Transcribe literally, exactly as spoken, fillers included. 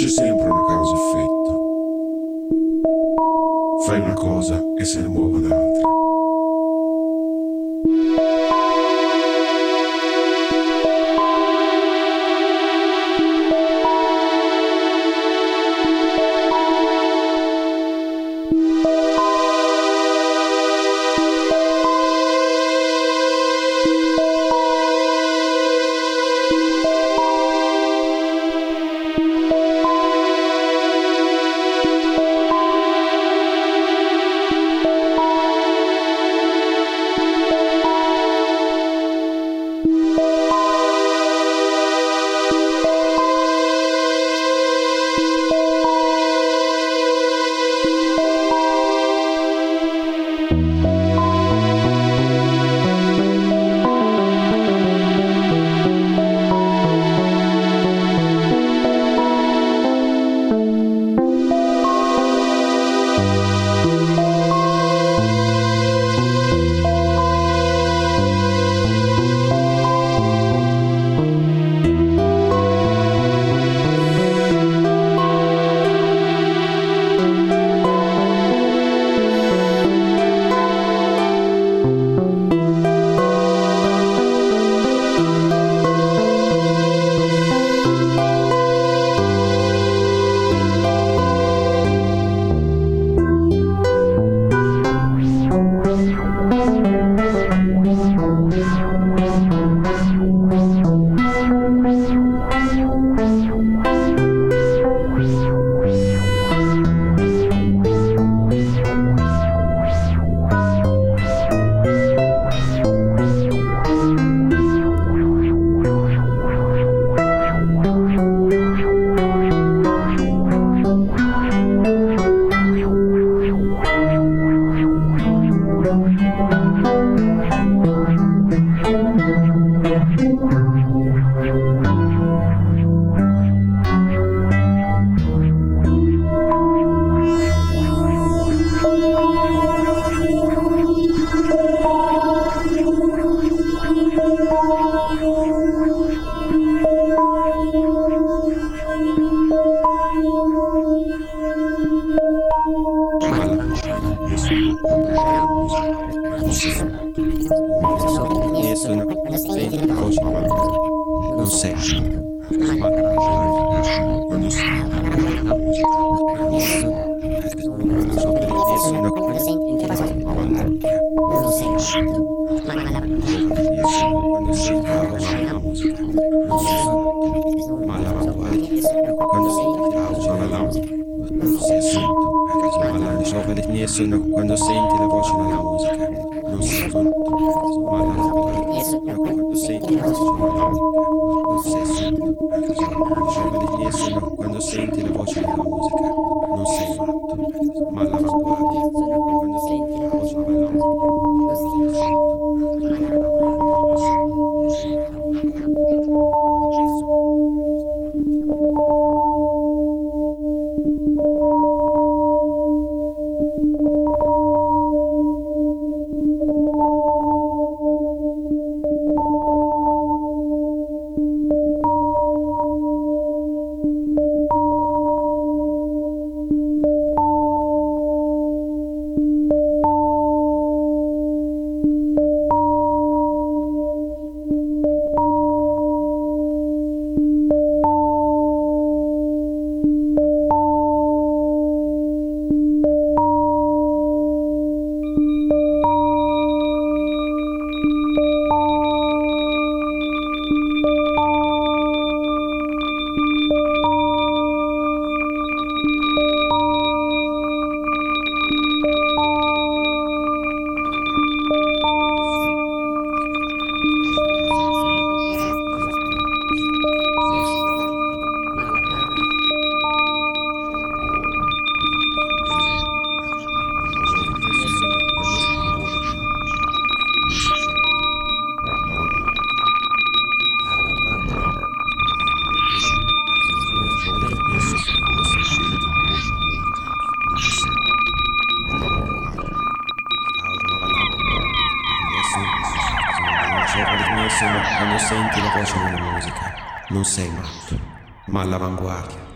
C'è sempre una causa-effetto. Fai una cosa e se ne muove un'altra. Non sei. Quando senti la voce nella musica, non sei sotto, ma la quando senti la voce nella musica, non sei sotto, quando senti la voce nella musica, non sei sotto, ma all'avanguardia, quando senti la voce nella musica, non sei sotto, ma all'avanguardia. Quando senti la voce della musica, non sei matto, ma all'avanguardia.